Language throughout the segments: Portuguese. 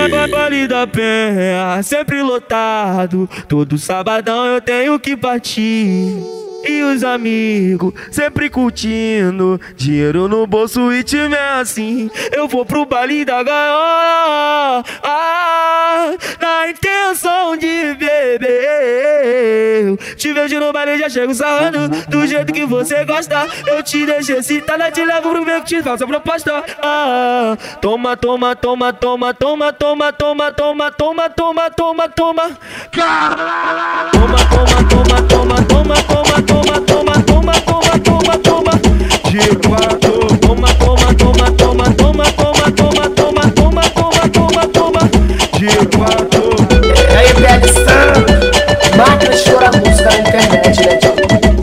Vale da Penha, sempre lotado. Todo sabadão eu tenho que partir. E os amigos sempre curtindo, dinheiro no bolso e time é assim. Eu vou pro baile da gaiola, na intenção de beber. Te vejo no baile, já chego sarrando do jeito que você gosta. Eu te deixo excitada, te levo pro meio que te faço a proposta. Toma, toma, toma, toma, toma, toma, toma, toma, toma, toma, toma, toma. Caralho! Toma, toma, toma, toma, toma, toma, toma, toma, toma, toma, toma, toma. G4. Toma, toma, toma, toma, toma, toma, toma, toma, toma, toma, toma, toma. G4. E aí, Pedson, máquina de chorar música na internet, né, tio?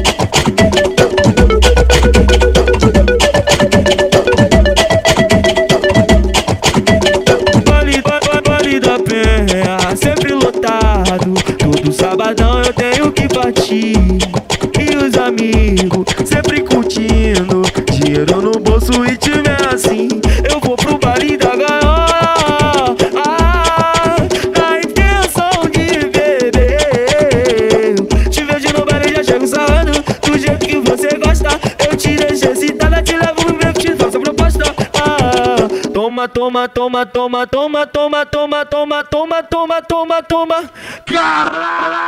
Vale da Penha, sempre lotado. Todo sabadão eu tenho que partir. E os amigos sempre curtindo, dinheiro no bolso e time é assim. Eu vou pro baile da gaiola, na intenção de beber. Te vejo no baile, já chego sarrando do jeito que você gosta. Eu te deixo excitada, te levo no meio que te faço a proposta. Toma, toma, toma, toma, toma, toma, toma, toma, toma, toma, toma, toma. Caralho!